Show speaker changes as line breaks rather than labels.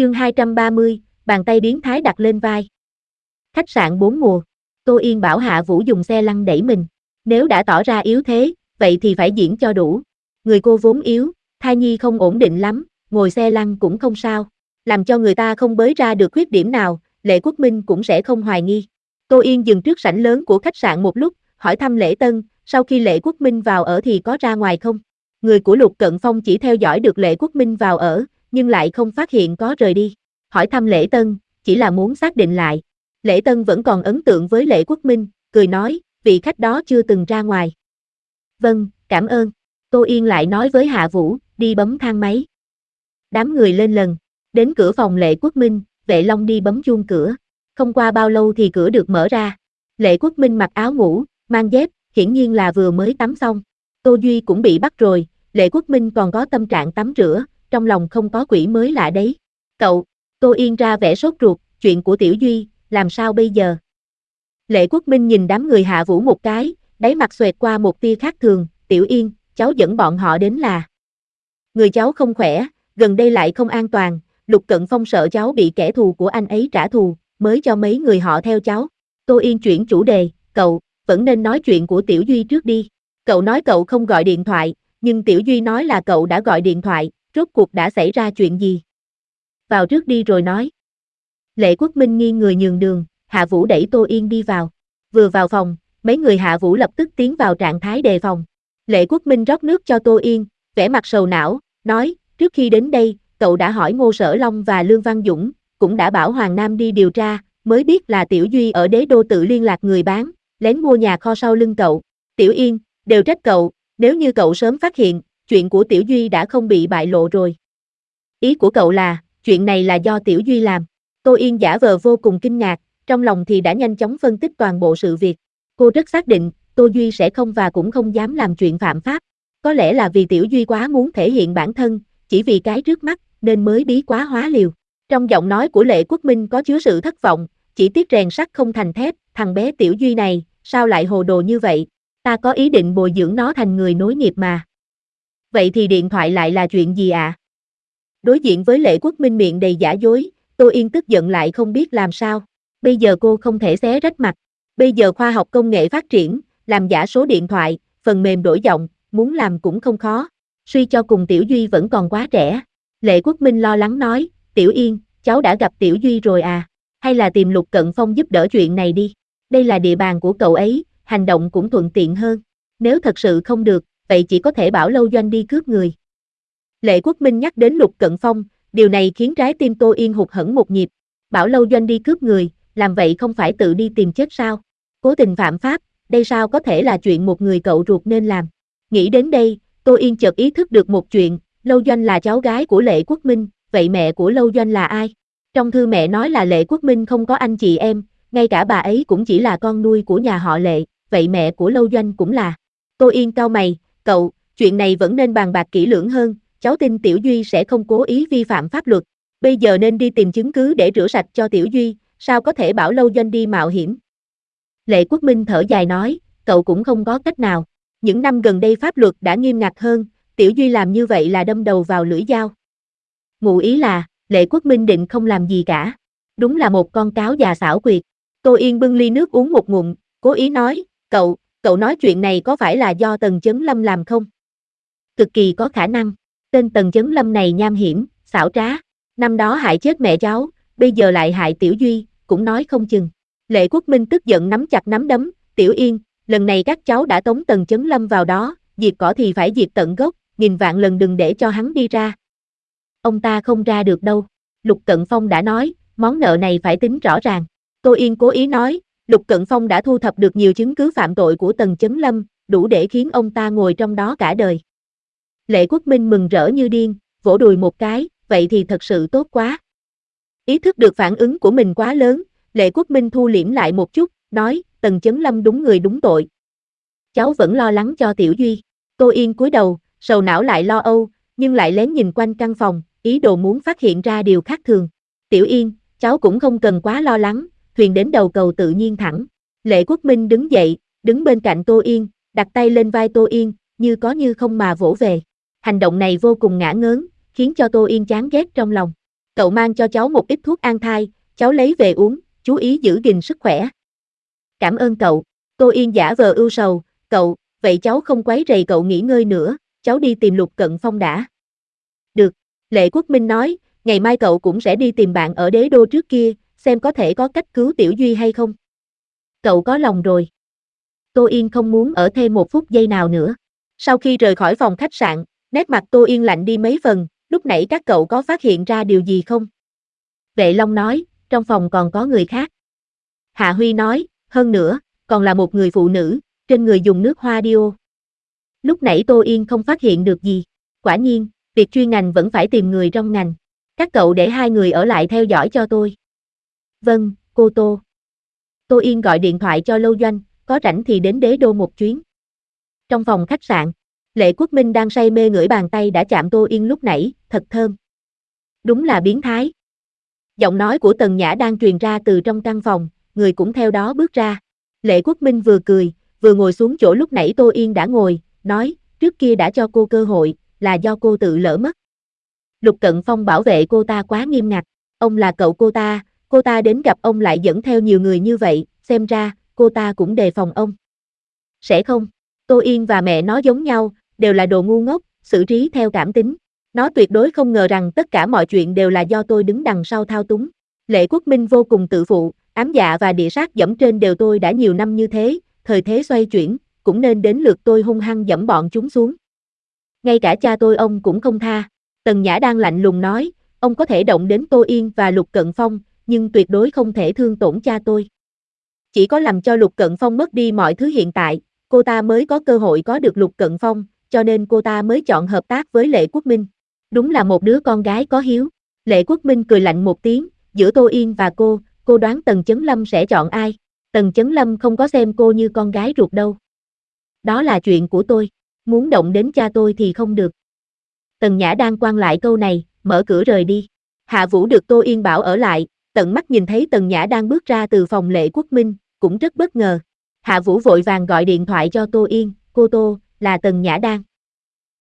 Chương 230, bàn tay biến thái đặt lên vai. Khách sạn 4 mùa. Tô Yên bảo Hạ Vũ dùng xe lăn đẩy mình. Nếu đã tỏ ra yếu thế, vậy thì phải diễn cho đủ. Người cô vốn yếu, thai nhi không ổn định lắm, ngồi xe lăn cũng không sao. Làm cho người ta không bới ra được khuyết điểm nào, Lệ Quốc Minh cũng sẽ không hoài nghi. Tô Yên dừng trước sảnh lớn của khách sạn một lúc, hỏi thăm Lễ Tân, sau khi Lệ Quốc Minh vào ở thì có ra ngoài không? Người của Lục Cận Phong chỉ theo dõi được Lệ Quốc Minh vào ở, nhưng lại không phát hiện có rời đi. Hỏi thăm Lễ Tân, chỉ là muốn xác định lại. Lễ Tân vẫn còn ấn tượng với Lệ Quốc Minh, cười nói, vị khách đó chưa từng ra ngoài. Vâng, cảm ơn. Tô Yên lại nói với Hạ Vũ, đi bấm thang máy. Đám người lên lần, đến cửa phòng Lệ Quốc Minh, Vệ Long đi bấm chuông cửa. Không qua bao lâu thì cửa được mở ra. Lệ Quốc Minh mặc áo ngủ, mang dép, hiển nhiên là vừa mới tắm xong. Tô Duy cũng bị bắt rồi, Lệ Quốc Minh còn có tâm trạng tắm rửa, trong lòng không có quỷ mới lạ đấy. Cậu, Tô Yên ra vẻ sốt ruột, chuyện của Tiểu Duy, làm sao bây giờ? Lệ Quốc Minh nhìn đám người Hạ Vũ một cái, đáy mặt xoẹt qua một tia khác thường, Tiểu Yên, cháu dẫn bọn họ đến là. Người cháu không khỏe, gần đây lại không an toàn, Lục Cận Phong sợ cháu bị kẻ thù của anh ấy trả thù, mới cho mấy người họ theo cháu. Tô Yên chuyển chủ đề, cậu, vẫn nên nói chuyện của Tiểu Duy trước đi. Cậu nói cậu không gọi điện thoại, nhưng Tiểu Duy nói là cậu đã gọi điện thoại, rốt cuộc đã xảy ra chuyện gì? Vào trước đi rồi nói. Lệ Quốc Minh nghiêng người nhường đường, Hạ Vũ đẩy Tô Yên đi vào. Vừa vào phòng, mấy người Hạ Vũ lập tức tiến vào trạng thái đề phòng. Lệ Quốc Minh rót nước cho Tô Yên, vẻ mặt sầu não, nói, trước khi đến đây, cậu đã hỏi Ngô Sở Long và Lương Văn Dũng, cũng đã bảo Hoàng Nam đi điều tra, mới biết là Tiểu Duy ở Đế Đô tự liên lạc người bán, lén mua nhà kho sau lưng cậu. Tiểu Yên, đều trách cậu, nếu như cậu sớm phát hiện, chuyện của Tiểu Duy đã không bị bại lộ rồi. Ý của cậu là, chuyện này là do Tiểu Duy làm. Tô Yên giả vờ vô cùng kinh ngạc, trong lòng thì đã nhanh chóng phân tích toàn bộ sự việc. Cô rất xác định, Tô Duy sẽ không và cũng không dám làm chuyện phạm pháp. Có lẽ là vì Tiểu Duy quá muốn thể hiện bản thân, chỉ vì cái trước mắt, nên mới bí quá hóa liều. Trong giọng nói của Lệ Quốc Minh có chứa sự thất vọng, chỉ tiếc rèn sắt không thành thép, thằng bé Tiểu Duy này, sao lại hồ đồ như vậy? Ta có ý định bồi dưỡng nó thành người nối nghiệp mà. Vậy thì điện thoại lại là chuyện gì ạ? Đối diện với Lệ Quốc Minh miệng đầy giả dối, Tô Yên tức giận lại không biết làm sao. Bây giờ cô không thể xé rách mặt. Bây giờ khoa học công nghệ phát triển, làm giả số điện thoại, phần mềm đổi giọng, muốn làm cũng không khó. Suy cho cùng Tiểu Duy vẫn còn quá trẻ. Lệ Quốc Minh lo lắng nói, Tiểu Yên, cháu đã gặp Tiểu Duy rồi à? Hay là tìm Lục Cận Phong giúp đỡ chuyện này đi. Đây là địa bàn của cậu ấy, hành động cũng thuận tiện hơn. Nếu thật sự không được, vậy chỉ có thể bảo Lâu Doanh đi cướp người. Lệ Quốc Minh nhắc đến Lục Cận Phong, điều này khiến trái tim Tô Yên hụt hẫng một nhịp. Bảo Lâu Doanh đi cướp người, làm vậy không phải tự đi tìm chết sao? Cố tình phạm pháp, đây sao có thể là chuyện một người cậu ruột nên làm? Nghĩ đến đây, Tô Yên chợt ý thức được một chuyện, Lâu Doanh là cháu gái của Lệ Quốc Minh, vậy mẹ của Lâu Doanh là ai? Trong thư mẹ nói là Lệ Quốc Minh không có anh chị em, ngay cả bà ấy cũng chỉ là con nuôi của nhà họ Lệ, vậy mẹ của Lâu Doanh cũng là. Tô Yên cau mày, cậu, chuyện này vẫn nên bàn bạc kỹ lưỡng hơn, cháu tin Tiểu Duy sẽ không cố ý vi phạm pháp luật. Bây giờ nên đi tìm chứng cứ để rửa sạch cho Tiểu Duy, sao có thể bảo Lâu Doanh đi mạo hiểm? Lệ Quốc Minh thở dài nói, cậu cũng không có cách nào. Những năm gần đây pháp luật đã nghiêm ngặt hơn, Tiểu Duy làm như vậy là đâm đầu vào lưỡi dao. Ngụ ý là, Lệ Quốc Minh định không làm gì cả. Đúng là một con cáo già xảo quyệt. Tô Yên bưng ly nước uống một ngụm, cố ý nói, cậu nói chuyện này có phải là do Tần Chấn Lâm làm không? Cực kỳ có khả năng. Tên Tần Chấn Lâm này nham hiểm, xảo trá. Năm đó hại chết mẹ cháu, bây giờ lại hại Tiểu Duy, cũng nói không chừng. Lệ Quốc Minh tức giận nắm chặt nắm đấm, Tiểu Yên, lần này các cháu đã tống Tần Chấn Lâm vào đó, diệt cỏ thì phải diệt tận gốc, nghìn vạn lần đừng để cho hắn đi ra. Ông ta không ra được đâu. Lục Cận Phong đã nói, món nợ này phải tính rõ ràng. Tô Yên cố ý nói, Lục Cận Phong đã thu thập được nhiều chứng cứ phạm tội của Tần Chấn Lâm, đủ để khiến ông ta ngồi trong đó cả đời. Lệ Quốc Minh mừng rỡ như điên, vỗ đùi một cái, vậy thì thật sự tốt quá. Ý thức được phản ứng của mình quá lớn, Lệ Quốc Minh thu liễm lại một chút, nói, Tần Chấn Lâm đúng người đúng tội. Cháu vẫn lo lắng cho Tiểu Duy. Tô Yên cúi đầu, sầu não lại lo âu, nhưng lại lén nhìn quanh căn phòng, ý đồ muốn phát hiện ra điều khác thường. Tiểu Yên, cháu cũng không cần quá lo lắng, thuyền đến đầu cầu tự nhiên thẳng. Lệ Quốc Minh đứng dậy, đứng bên cạnh Tô Yên, đặt tay lên vai Tô Yên, như có như không mà vỗ về. Hành động này vô cùng ngả ngớn, khiến cho Tô Yên chán ghét trong lòng. cậu mang cho cháu một ít thuốc an thai, cháu lấy về uống, chú ý giữ gìn sức khỏe. Cảm ơn cậu. Tô Yên giả vờ ưu sầu, cậu, vậy cháu không quấy rầy cậu nghỉ ngơi nữa, cháu đi tìm Lục Cận Phong đã. Được, Lệ Quốc Minh nói, ngày mai cậu cũng sẽ đi tìm bạn ở đế đô trước kia, xem có thể có cách cứu Tiểu Duy hay không. Cậu có lòng rồi. Tô Yên không muốn ở thêm một phút giây nào nữa. Sau khi rời khỏi phòng khách sạn, nét mặt Tô Yên lạnh đi mấy phần, lúc nãy các cậu có phát hiện ra điều gì không? Vệ Long nói, trong phòng còn có người khác. Hạ Huy nói, hơn nữa, còn là một người phụ nữ, trên người dùng nước hoa Dio. Lúc nãy Tô Yên không phát hiện được gì. Quả nhiên, việc chuyên ngành vẫn phải tìm người trong ngành. Các cậu để hai người ở lại theo dõi cho tôi. Vâng, cô Tô. Tô Yên gọi điện thoại cho Lâu Doanh, có rảnh thì đến đế đô một chuyến. Trong phòng khách sạn, Lệ Quốc Minh đang say mê ngửi bàn tay đã chạm Tô Yên lúc nãy, thật thơm. Đúng là biến thái. Giọng nói của Tần Nhã đang truyền ra từ trong căn phòng, người cũng theo đó bước ra. Lệ Quốc Minh vừa cười, vừa ngồi xuống chỗ lúc nãy Tô Yên đã ngồi, nói, trước kia đã cho cô cơ hội, là do cô tự lỡ mất. Lục Cận Phong bảo vệ cô ta quá nghiêm ngặt, ông là cậu cô ta đến gặp ông lại dẫn theo nhiều người như vậy, xem ra, cô ta cũng đề phòng ông. Sẽ không, Tô Yên và mẹ nó giống nhau, đều là đồ ngu ngốc, xử trí theo cảm tính. Nó tuyệt đối không ngờ rằng tất cả mọi chuyện đều là do tôi đứng đằng sau thao túng. Lệ Quốc Minh vô cùng tự phụ, ám dạ và địa sát dẫm trên đều tôi đã nhiều năm như thế, thời thế xoay chuyển, cũng nên đến lượt tôi hung hăng dẫm bọn chúng xuống. Ngay cả cha tôi ông cũng không tha. Tần Nhã đang lạnh lùng nói, ông có thể động đến Tô Yên và Lục Cận Phong, nhưng tuyệt đối không thể thương tổn cha tôi. Chỉ có làm cho Lục Cận Phong mất đi mọi thứ hiện tại, cô ta mới có cơ hội có được Lục Cận Phong, cho nên cô ta mới chọn hợp tác với Lệ Quốc Minh. Đúng là một đứa con gái có hiếu. Lệ Quốc Minh cười lạnh một tiếng, giữa Tô Yên và cô đoán Tần Chấn Lâm sẽ chọn ai? Tần Chấn Lâm không có xem cô như con gái ruột đâu. Đó là chuyện của tôi, muốn động đến cha tôi thì không được. Tần Nhã đang quan lại câu này, mở cửa rời đi. Hạ Vũ được Tô Yên bảo ở lại, tận mắt nhìn thấy Tần Nhã đang bước ra từ phòng Lệ Quốc Minh, cũng rất bất ngờ. Hạ Vũ vội vàng gọi điện thoại cho Tô Yên, cô Tô, là Tần Nhã đang.